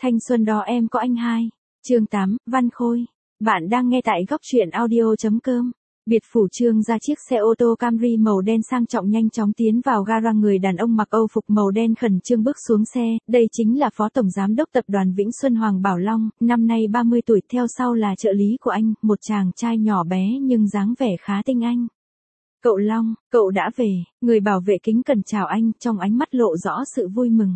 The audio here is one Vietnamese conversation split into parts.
Thanh xuân đó em có anh hai. Chương 8, Văn Khôi. Bạn đang nghe tại góc truyện audio.com. Biệt phủ Trương ra chiếc xe ô tô Camry màu đen sang trọng nhanh chóng tiến vào gara. Người đàn ông mặc Âu phục màu đen khẩn trương bước xuống xe. Đây chính là Phó Tổng Giám đốc Tập đoàn Vĩnh Xuân Hoàng Bảo Long, năm nay 30 tuổi, theo sau là trợ lý của anh, một chàng trai nhỏ bé nhưng dáng vẻ khá tinh anh. Cậu Long, cậu đã về. Người bảo vệ kính cẩn chào anh, trong ánh mắt lộ rõ sự vui mừng.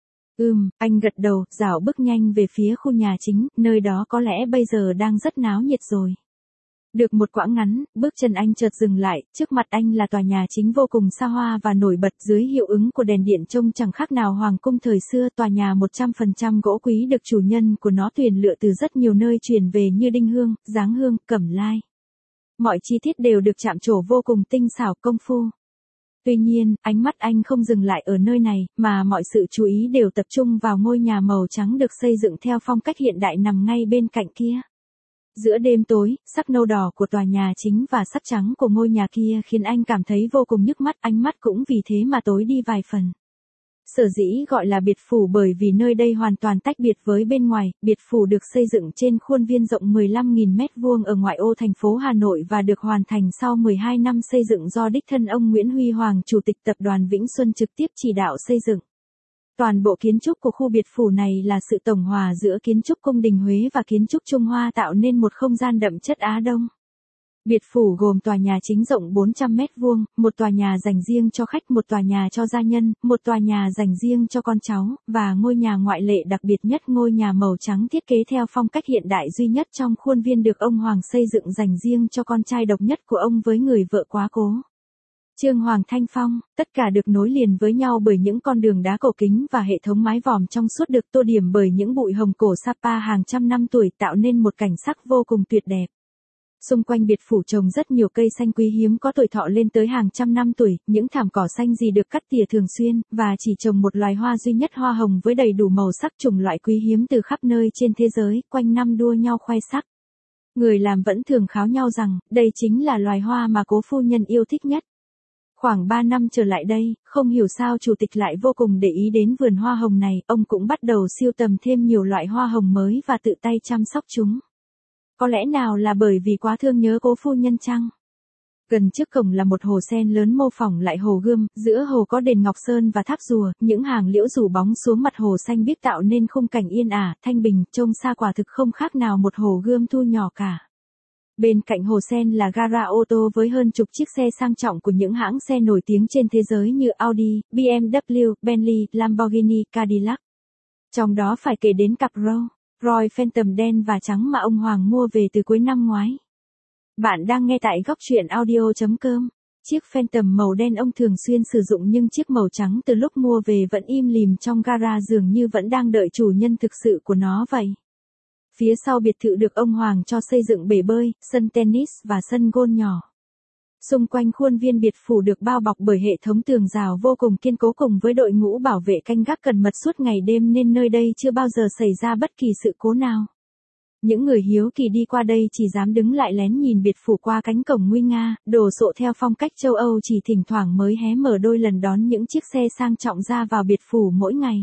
Anh gật đầu, dạo bước nhanh về phía khu nhà chính, nơi đó có lẽ bây giờ đang rất náo nhiệt rồi. Được một quãng ngắn, bước chân anh chợt dừng lại, trước mặt anh là tòa nhà chính vô cùng xa hoa và nổi bật, dưới hiệu ứng của đèn điện trông chẳng khác nào hoàng cung thời xưa. Tòa nhà 100% gỗ quý được chủ nhân của nó tuyển lựa từ rất nhiều nơi chuyển về như đinh hương, giáng hương, cẩm lai. Mọi chi tiết đều được chạm trổ vô cùng tinh xảo công phu. Tuy nhiên, ánh mắt anh không dừng lại ở nơi này, mà mọi sự chú ý đều tập trung vào ngôi nhà màu trắng được xây dựng theo phong cách hiện đại nằm ngay bên cạnh kia. Giữa đêm tối, sắc nâu đỏ của tòa nhà chính và sắc trắng của ngôi nhà kia khiến anh cảm thấy vô cùng nhức mắt, ánh mắt cũng vì thế mà tối đi vài phần. Sở dĩ gọi là biệt phủ bởi vì nơi đây hoàn toàn tách biệt với bên ngoài. Biệt phủ được xây dựng trên khuôn viên rộng 15.000 m² ở ngoại ô thành phố Hà Nội và được hoàn thành sau 12 năm xây dựng do đích thân ông Nguyễn Huy Hoàng, Chủ tịch Tập đoàn Vĩnh Xuân trực tiếp chỉ đạo xây dựng. Toàn bộ kiến trúc của khu biệt phủ này là sự tổng hòa giữa kiến trúc cung đình Huế và kiến trúc Trung Hoa, tạo nên một không gian đậm chất Á Đông. Biệt phủ gồm tòa nhà chính rộng 400 m², một tòa nhà dành riêng cho khách, một tòa nhà cho gia nhân, một tòa nhà dành riêng cho con cháu, và ngôi nhà ngoại lệ đặc biệt nhất, ngôi nhà màu trắng thiết kế theo phong cách hiện đại duy nhất trong khuôn viên được ông Hoàng xây dựng dành riêng cho con trai độc nhất của ông với người vợ quá cố, Trương Hoàng Thanh Phong. Tất cả được nối liền với nhau bởi những con đường đá cổ kính và hệ thống mái vòm trong suốt được tô điểm bởi những bụi hồng cổ Sapa hàng trăm năm tuổi, tạo nên một cảnh sắc vô cùng tuyệt đẹp. Xung quanh biệt phủ trồng rất nhiều cây xanh quý hiếm có tuổi thọ lên tới hàng trăm năm tuổi, những thảm cỏ xanh gì được cắt tỉa thường xuyên, và chỉ trồng một loài hoa duy nhất, hoa hồng với đầy đủ màu sắc, chủng loại quý hiếm từ khắp nơi trên thế giới, quanh năm đua nhau khoe sắc. Người làm vẫn thường kháo nhau rằng, đây chính là loài hoa mà cố phu nhân yêu thích nhất. Khoảng 3 năm trở lại đây, không hiểu sao chủ tịch lại vô cùng để ý đến vườn hoa hồng này, ông cũng bắt đầu sưu tầm thêm nhiều loại hoa hồng mới và tự tay chăm sóc chúng. Có lẽ nào là bởi vì quá thương nhớ cố phu nhân chăng? Gần trước cổng là một hồ sen lớn mô phỏng lại hồ Gươm, giữa hồ có đền Ngọc Sơn và tháp rùa, những hàng liễu rủ bóng xuống mặt hồ xanh biếc tạo nên khung cảnh yên ả, thanh bình, trông xa quả thực không khác nào một hồ Gươm thu nhỏ cả. Bên cạnh hồ sen là gara ô tô với hơn chục chiếc xe sang trọng của những hãng xe nổi tiếng trên thế giới như Audi, BMW, Bentley, Lamborghini, Cadillac. Trong đó phải kể đến cặp Royce Phantom đen và trắng mà ông Hoàng mua về từ cuối năm ngoái. Bạn đang nghe tại góc truyện audio.com. Chiếc Phantom màu đen ông thường xuyên sử dụng, nhưng chiếc màu trắng từ lúc mua về vẫn im lìm trong gara, dường như vẫn đang đợi chủ nhân thực sự của nó vậy. Phía sau biệt thự được ông Hoàng cho xây dựng bể bơi, sân tennis và sân golf nhỏ. Xung quanh khuôn viên biệt phủ được bao bọc bởi hệ thống tường rào vô cùng kiên cố cùng với đội ngũ bảo vệ canh gác cẩn mật suốt ngày đêm, nên nơi đây chưa bao giờ xảy ra bất kỳ sự cố nào. Những người hiếu kỳ đi qua đây chỉ dám đứng lại lén nhìn biệt phủ qua cánh cổng nguy nga, đồ sộ theo phong cách châu Âu, chỉ thỉnh thoảng mới hé mở đôi lần đón những chiếc xe sang trọng ra vào biệt phủ mỗi ngày.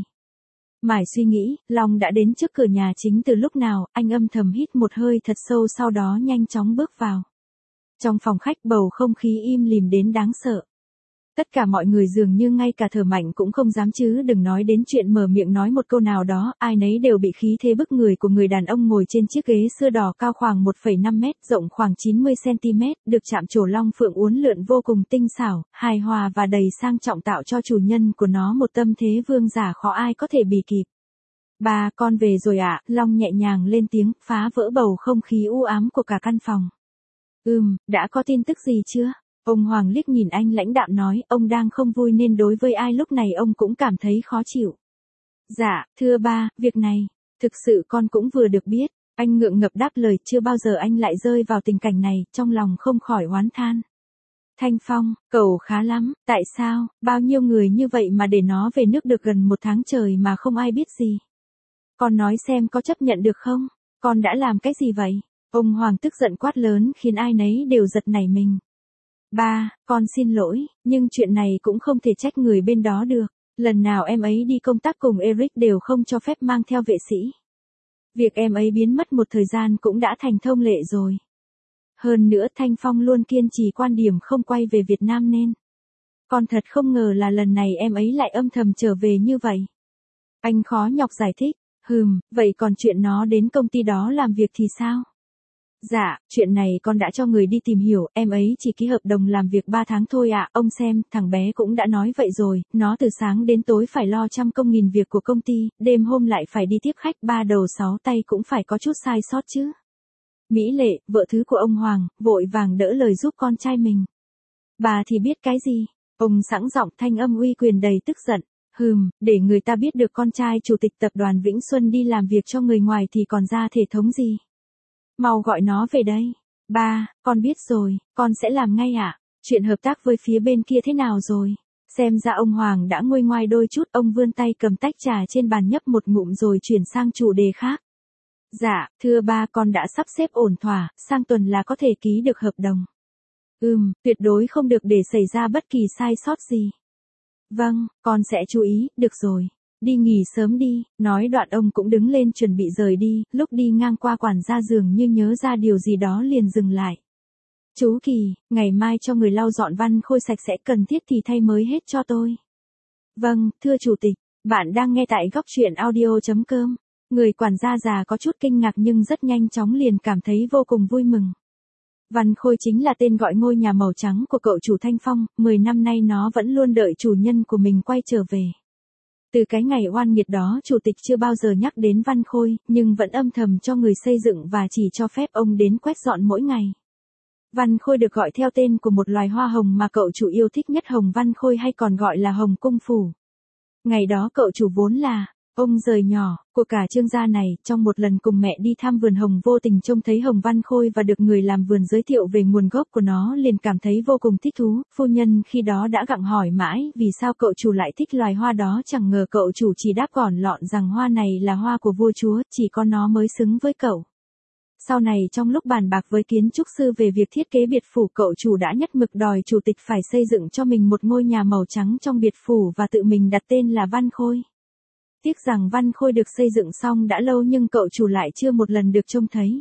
Mải suy nghĩ, Long đã đến trước cửa nhà chính từ lúc nào, anh âm thầm hít một hơi thật sâu, sau đó nhanh chóng bước vào. Trong phòng khách bầu không khí im lìm đến đáng sợ. Tất cả mọi người dường như ngay cả thở mạnh cũng không dám, chứ đừng nói đến chuyện mở miệng nói một câu nào đó, ai nấy đều bị khí thế bức người của người đàn ông ngồi trên chiếc ghế sưa đỏ cao khoảng 1,5 mét, rộng khoảng 90 cm, được chạm trổ long phượng uốn lượn vô cùng tinh xảo, hài hòa và đầy sang trọng, tạo cho chủ nhân của nó một tâm thế vương giả khó ai có thể bì kịp. "Ba, con về rồi ạ," Long nhẹ nhàng lên tiếng, phá vỡ bầu không khí u ám của cả căn phòng. Đã có tin tức gì chưa?" Ông Hoàng liếc nhìn anh lãnh đạm nói, ông đang không vui nên đối với ai lúc này ông cũng cảm thấy khó chịu. "Dạ, thưa ba, việc này, thực sự con cũng vừa được biết." Anh ngượng ngập đáp lời, chưa bao giờ anh lại rơi vào tình cảnh này, trong lòng không khỏi oán than. "Thanh Phong, cậu khá lắm, tại sao, bao nhiêu người như vậy mà để nó về nước được gần 1 tháng trời mà không ai biết gì. Con nói xem có chấp nhận được không? Con đã làm cái gì vậy?" Ông Hoàng tức giận quát lớn khiến ai nấy đều giật nảy mình. "Ba, con xin lỗi, nhưng chuyện này cũng không thể trách người bên đó được." Lần nào em ấy đi công tác cùng Eric đều không cho phép mang theo vệ sĩ. Việc em ấy biến mất một thời gian cũng đã thành thông lệ rồi. Hơn nữa Thanh Phong luôn kiên trì quan điểm không quay về Việt Nam nên. Con thật không ngờ là lần này em ấy lại âm thầm trở về như vậy. Anh khó nhọc giải thích, vậy còn chuyện nó đến công ty đó làm việc thì sao? Dạ, chuyện này con đã cho người đi tìm hiểu, em ấy chỉ ký hợp đồng làm việc 3 tháng thôi ạ. Ông xem, thằng bé cũng đã nói vậy rồi, nó từ sáng đến tối phải lo trăm công nghìn việc của công ty, đêm hôm lại phải đi tiếp khách 3 đầu 6 tay cũng phải có chút sai sót chứ. Mỹ Lệ, vợ thứ của ông Hoàng, vội vàng đỡ lời giúp con trai mình. Bà thì biết cái gì? Ông sẵn giọng thanh âm uy quyền đầy tức giận. Để người ta biết được con trai chủ tịch tập đoàn Vĩnh Xuân đi làm việc cho người ngoài thì còn ra thể thống gì? Mau gọi nó về đây. Ba, con biết rồi, con sẽ làm ngay ạ. Chuyện hợp tác với phía bên kia thế nào rồi? Xem ra ông Hoàng đã nguôi ngoai đôi chút, ông vươn tay cầm tách trà trên bàn nhấp một ngụm rồi chuyển sang chủ đề khác. Dạ, thưa ba, con đã sắp xếp ổn thỏa, sang tuần là có thể ký được hợp đồng. Tuyệt đối không được để xảy ra bất kỳ sai sót gì. Vâng, con sẽ chú ý, được rồi. Đi nghỉ sớm đi, nói đoạn ông cũng đứng lên chuẩn bị rời đi, lúc đi ngang qua quản gia dường như nhớ ra điều gì đó liền dừng lại. Chú Kỳ, ngày mai cho người lau dọn Văn Khôi sạch sẽ, cần thiết thì thay mới hết cho tôi. Vâng, thưa chủ tịch, bạn đang nghe tại góc truyện audio.com. Người quản gia già có chút kinh ngạc nhưng rất nhanh chóng liền cảm thấy vô cùng vui mừng. Văn Khôi chính là tên gọi ngôi nhà màu trắng của cậu chủ Thanh Phong, 10 năm nay nó vẫn luôn đợi chủ nhân của mình quay trở về. Từ cái ngày oan nghiệt đó chủ tịch chưa bao giờ nhắc đến Văn Khôi, nhưng vẫn âm thầm cho người xây dựng và chỉ cho phép ông đến quét dọn mỗi ngày. Văn Khôi được gọi theo tên của một loài hoa hồng mà cậu chủ yêu thích nhất, hồng Văn Khôi hay còn gọi là hồng cung phủ. Ngày đó cậu chủ vốn là ông rời nhỏ của cả Trương gia này, trong một lần cùng mẹ đi thăm vườn hồng vô tình trông thấy hồng Văn Khôi và được người làm vườn giới thiệu về nguồn gốc của nó liền cảm thấy vô cùng thích thú. Phu nhân khi đó đã gặng hỏi mãi vì sao cậu chủ lại thích loài hoa đó, chẳng ngờ cậu chủ chỉ đáp gọn lọn rằng hoa này là hoa của vua chúa, chỉ có nó mới xứng với cậu. Sau này trong lúc bàn bạc với kiến trúc sư về việc thiết kế biệt phủ, cậu chủ đã nhất mực đòi chủ tịch phải xây dựng cho mình một ngôi nhà màu trắng trong biệt phủ và tự mình đặt tên là Văn Khôi. Tiếc rằng Văn Khôi được xây dựng xong đã lâu nhưng cậu chủ lại chưa một lần được trông thấy.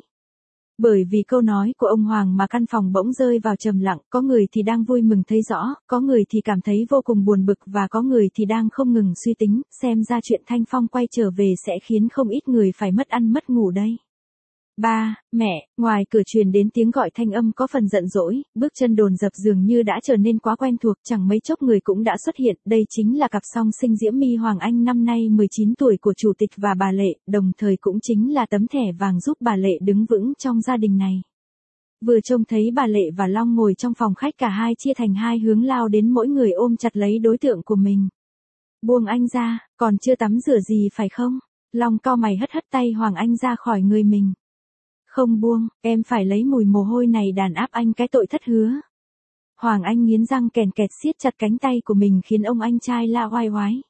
Bởi vì câu nói của ông Hoàng mà căn phòng bỗng rơi vào trầm lặng, có người thì đang vui mừng thấy rõ, có người thì cảm thấy vô cùng buồn bực và có người thì đang không ngừng suy tính, xem ra chuyện Thanh Phong quay trở về sẽ khiến không ít người phải mất ăn mất ngủ đây. Ba, mẹ, ngoài cửa truyền đến tiếng gọi thanh âm có phần giận dỗi, bước chân dồn dập dường như đã trở nên quá quen thuộc, chẳng mấy chốc người cũng đã xuất hiện, đây chính là cặp song sinh Diễm My Hoàng Anh năm nay 19 tuổi của chủ tịch và bà Lệ, đồng thời cũng chính là tấm thẻ vàng giúp bà Lệ đứng vững trong gia đình này. Vừa trông thấy bà Lệ và Long ngồi trong phòng khách, cả hai chia thành hai hướng lao đến, mỗi người ôm chặt lấy đối tượng của mình. Buông anh ra, còn chưa tắm rửa gì phải không? Long cau mày hất hất tay Hoàng Anh ra khỏi người mình. Không buông, em phải lấy mùi mồ hôi này đàn áp anh cái tội thất hứa. Hoàng Anh nghiến răng kèn kẹt siết chặt cánh tay của mình khiến ông anh trai la oai oái.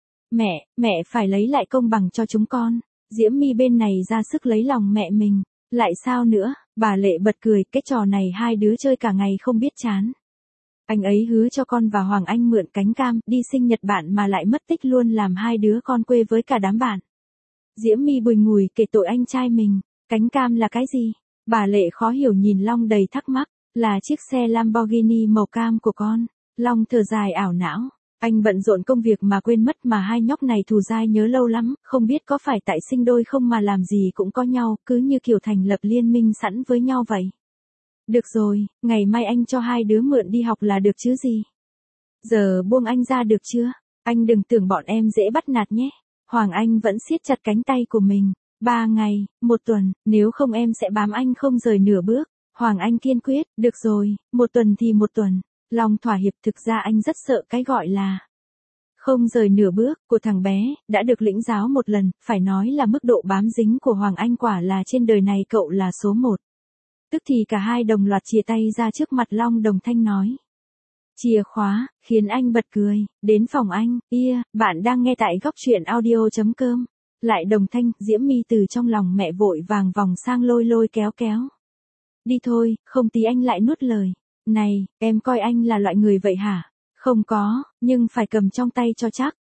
Mẹ phải lấy lại công bằng cho chúng con. Diễm My bên này ra sức lấy lòng mẹ mình. Lại sao nữa, bà Lệ bật cười, cái trò này hai đứa chơi cả ngày không biết chán. Anh ấy hứa cho con và Hoàng Anh mượn cánh cam, đi sinh nhật bạn mà lại mất tích luôn, làm hai đứa con quê với cả đám bạn. Diễm My bùi ngùi kể tội anh trai mình. Cánh cam là cái gì? Bà Lệ khó hiểu nhìn Long đầy thắc mắc. Là chiếc xe Lamborghini màu cam của con. Long thở dài ảo não. Anh bận rộn công việc mà quên mất mà hai nhóc này thù dai nhớ lâu lắm, không biết có phải tại sinh đôi không mà làm gì cũng có nhau, cứ như kiểu thành lập liên minh sẵn với nhau vậy. Được rồi, ngày mai anh cho hai đứa mượn đi học là được chứ gì. Giờ buông anh ra được chưa? Anh đừng tưởng bọn em dễ bắt nạt nhé. Hoàng Anh vẫn siết chặt cánh tay của mình. 3 ngày, 1 tuần, nếu không em sẽ bám anh không rời nửa bước. Hoàng Anh kiên quyết, được rồi, 1 tuần thì 1 tuần. Long thỏa hiệp, thực ra anh rất sợ cái gọi là không rời nửa bước của thằng bé, đã được lĩnh giáo một lần, phải nói là mức độ bám dính của Hoàng Anh quả là trên đời này cậu là số 1. Tức thì cả hai đồng loạt chia tay ra trước mặt Long, đồng thanh nói. Chìa khóa, khiến anh bật cười, đến phòng anh, bạn đang nghe tại góc truyện audio.com. Lại đồng thanh, Diễm My từ trong lòng mẹ vội vàng vòng sang lôi lôi kéo kéo. Đi thôi, không tí anh lại nuốt lời. Này, em coi anh là loại người vậy hả? Không có, nhưng phải cầm trong tay cho chắc.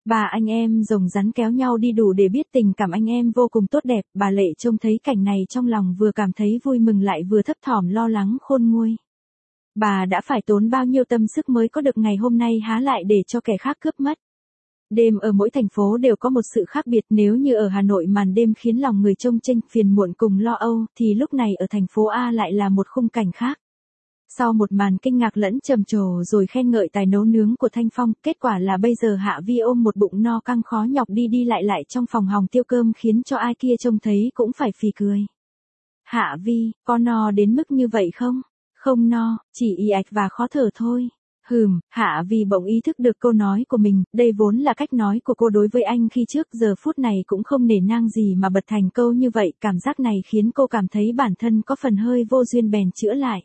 Ba anh em rồng rắn kéo nhau đi đủ để biết tình cảm anh em vô cùng tốt đẹp, bà Lệ trông thấy cảnh này trong lòng vừa cảm thấy vui mừng lại vừa thấp thỏm lo lắng khôn nguôi. Bà đã phải tốn bao nhiêu tâm sức mới có được ngày hôm nay há lại để cho kẻ khác cướp mất. Đêm ở mỗi thành phố đều có một sự khác biệt, nếu như ở Hà Nội màn đêm khiến lòng người trông chênh phiền muộn cùng lo âu, thì lúc này ở thành phố A lại là một khung cảnh khác. Sau một màn kinh ngạc lẫn trầm trồ rồi khen ngợi tài nấu nướng của Thanh Phong, kết quả là bây giờ Hạ Vi ôm một bụng no căng khó nhọc đi đi lại trong phòng hòng tiêu cơm khiến cho ai kia trông thấy cũng phải phì cười. Hạ Vi, có no đến mức như vậy không? Không no, chỉ ì ạch và khó thở thôi. Hạ Vi bỗng ý thức được câu nói của mình, đây vốn là cách nói của cô đối với anh khi trước, giờ phút này cũng không nể nang gì mà bật thành câu như vậy, cảm giác này khiến cô cảm thấy bản thân có phần hơi vô duyên bèn chữa lại.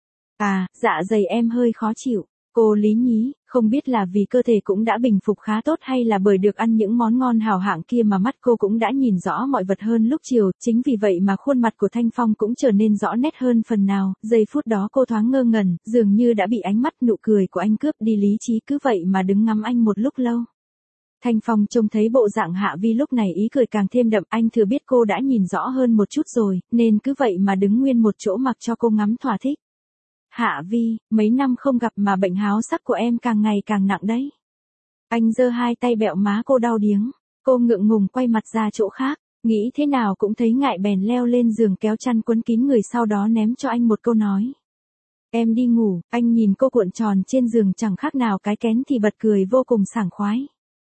À, dạ dày em hơi khó chịu. Cô lý nhí, không biết là vì cơ thể cũng đã bình phục khá tốt hay là bởi được ăn những món ngon hào hạng kia mà mắt cô cũng đã nhìn rõ mọi vật hơn lúc chiều, chính vì vậy mà khuôn mặt của Thanh Phong cũng trở nên rõ nét hơn phần nào, giây phút đó cô thoáng ngơ ngẩn, dường như đã bị ánh mắt nụ cười của anh cướp đi lý trí, cứ vậy mà đứng ngắm anh một lúc lâu. Thanh Phong trông thấy bộ dạng Hạ Vi lúc này ý cười càng thêm đậm, anh thừa biết cô đã nhìn rõ hơn một chút rồi, nên cứ vậy mà đứng nguyên một chỗ mặc cho cô ngắm thỏa thích. Hạ Vi, mấy năm không gặp mà bệnh háo sắc của em càng ngày càng nặng đấy. Anh giơ hai tay bẹo má cô đau điếng. Cô ngượng ngùng quay mặt ra chỗ khác, nghĩ thế nào cũng thấy ngại bèn leo lên giường kéo chăn quấn kín người, sau đó ném cho anh một câu nói. Em đi ngủ. Anh nhìn cô cuộn tròn trên giường chẳng khác nào cái kén thì bật cười vô cùng sảng khoái.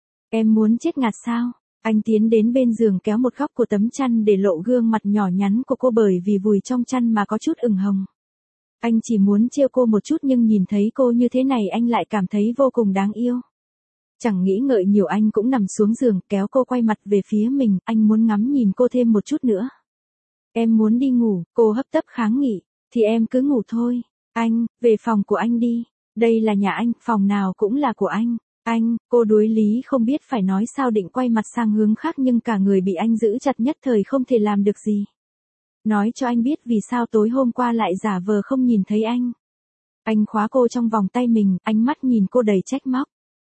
Em muốn chết ngạt sao? Anh tiến đến bên giường kéo một góc của tấm chăn để lộ gương mặt nhỏ nhắn của cô, bởi vì vùi trong chăn mà có chút ửng hồng. Anh chỉ muốn trêu cô một chút nhưng nhìn thấy cô như thế này anh lại cảm thấy vô cùng đáng yêu. Chẳng nghĩ ngợi nhiều anh cũng nằm xuống giường kéo cô quay mặt về phía mình, anh muốn ngắm nhìn cô thêm một chút nữa. Em muốn đi ngủ, cô hấp tấp kháng nghị, thì em cứ ngủ thôi. Anh, về phòng của anh đi, đây là nhà anh, phòng nào cũng là của anh. Anh, cô đuối lý không biết phải nói sao, định quay mặt sang hướng khác nhưng cả người bị anh giữ chặt nhất thời không thể làm được gì. Nói cho anh biết vì sao tối hôm qua lại giả vờ không nhìn thấy anh. Anh khóa cô trong vòng tay mình, ánh mắt nhìn cô đầy trách móc.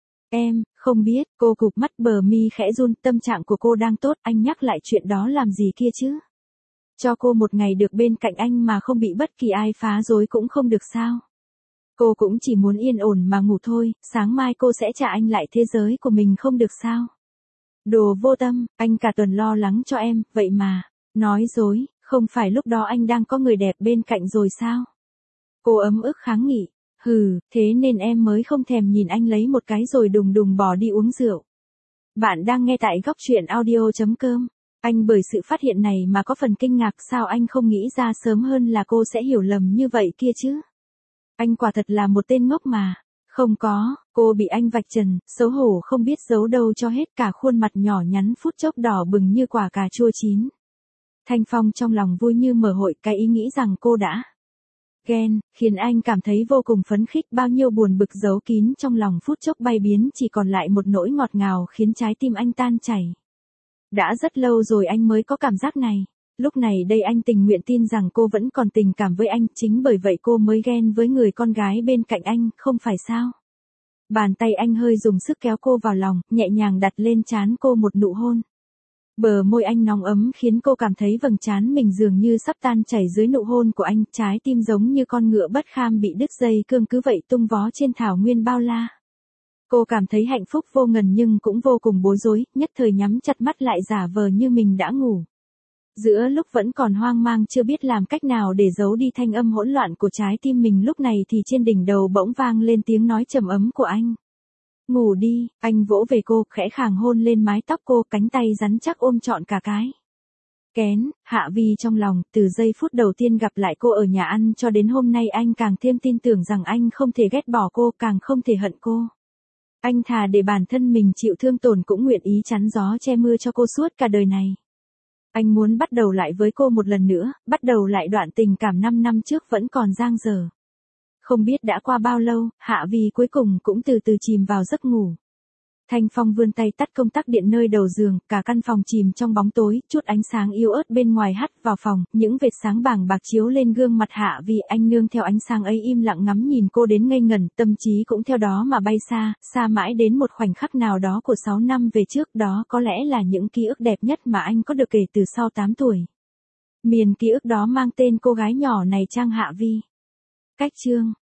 Em, không biết, cô cụp mắt bờ mi khẽ run, tâm trạng của cô đang tốt, anh nhắc lại chuyện đó làm gì kia chứ. Cho cô một ngày được bên cạnh anh mà không bị bất kỳ ai phá rối cũng không được sao. Cô cũng chỉ muốn yên ổn mà ngủ thôi, sáng mai cô sẽ trả anh lại thế giới của mình không được sao. Đồ vô tâm, anh cả tuần lo lắng cho em, vậy mà, nói dối. Không phải lúc đó anh đang có người đẹp bên cạnh rồi sao? Cô ấm ức kháng nghị. Thế nên em mới không thèm nhìn anh lấy một cái rồi đùng đùng bỏ đi uống rượu. Bạn đang nghe tại góc truyện audio.com. Anh bởi sự phát hiện này mà có phần kinh ngạc, sao anh không nghĩ ra sớm hơn là cô sẽ hiểu lầm như vậy kia chứ? Anh quả thật là một tên ngốc mà. Không có, cô bị anh vạch trần, xấu hổ không biết giấu đâu cho hết, cả khuôn mặt nhỏ nhắn phút chốc đỏ bừng như quả cà chua chín. Thanh Phong trong lòng vui như mở hội, cái ý nghĩ rằng cô đã ghen, khiến anh cảm thấy vô cùng phấn khích, bao nhiêu buồn bực giấu kín trong lòng phút chốc bay biến, chỉ còn lại một nỗi ngọt ngào khiến trái tim anh tan chảy. Đã rất lâu rồi anh mới có cảm giác này, lúc này đây anh tình nguyện tin rằng cô vẫn còn tình cảm với anh, chính bởi vậy cô mới ghen với người con gái bên cạnh anh, không phải sao? Bàn tay anh hơi dùng sức kéo cô vào lòng, nhẹ nhàng đặt lên trán cô một nụ hôn. Bờ môi anh nóng ấm khiến cô cảm thấy vầng trán mình dường như sắp tan chảy dưới nụ hôn của anh, trái tim giống như con ngựa bất kham bị đứt dây cương cứ vậy tung vó trên thảo nguyên bao la. Cô cảm thấy hạnh phúc vô ngần nhưng cũng vô cùng bối rối, nhất thời nhắm chặt mắt lại giả vờ như mình đã ngủ. Giữa lúc vẫn còn hoang mang chưa biết làm cách nào để giấu đi thanh âm hỗn loạn của trái tim mình lúc này thì trên đỉnh đầu bỗng vang lên tiếng nói trầm ấm của anh. Ngủ đi, anh vỗ về cô, khẽ khàng hôn lên mái tóc cô, cánh tay rắn chắc ôm trọn cả cái kén. Hạ Vi trong lòng, từ giây phút đầu tiên gặp lại cô ở nhà ăn cho đến hôm nay anh càng thêm tin tưởng rằng anh không thể ghét bỏ cô, càng không thể hận cô. Anh thà để bản thân mình chịu thương tổn cũng nguyện ý chắn gió che mưa cho cô suốt cả đời này. Anh muốn bắt đầu lại với cô một lần nữa, bắt đầu lại đoạn tình cảm 5 năm trước vẫn còn dang dở. Không biết đã qua bao lâu, Hạ Vi cuối cùng cũng từ từ chìm vào giấc ngủ. Thanh Phong vươn tay tắt công tắc điện nơi đầu giường, cả căn phòng chìm trong bóng tối, chút ánh sáng yếu ớt bên ngoài hắt vào phòng, những vệt sáng bảng bạc chiếu lên gương mặt Hạ Vi. Anh nương theo ánh sáng ấy im lặng ngắm nhìn cô đến ngây ngẩn, tâm trí cũng theo đó mà bay xa, xa mãi đến một khoảnh khắc nào đó của 6 năm về trước, đó có lẽ là những ký ức đẹp nhất mà anh có được kể từ sau 8 tuổi. Miền ký ức đó mang tên cô gái nhỏ này Trang Hạ Vi. Cách chương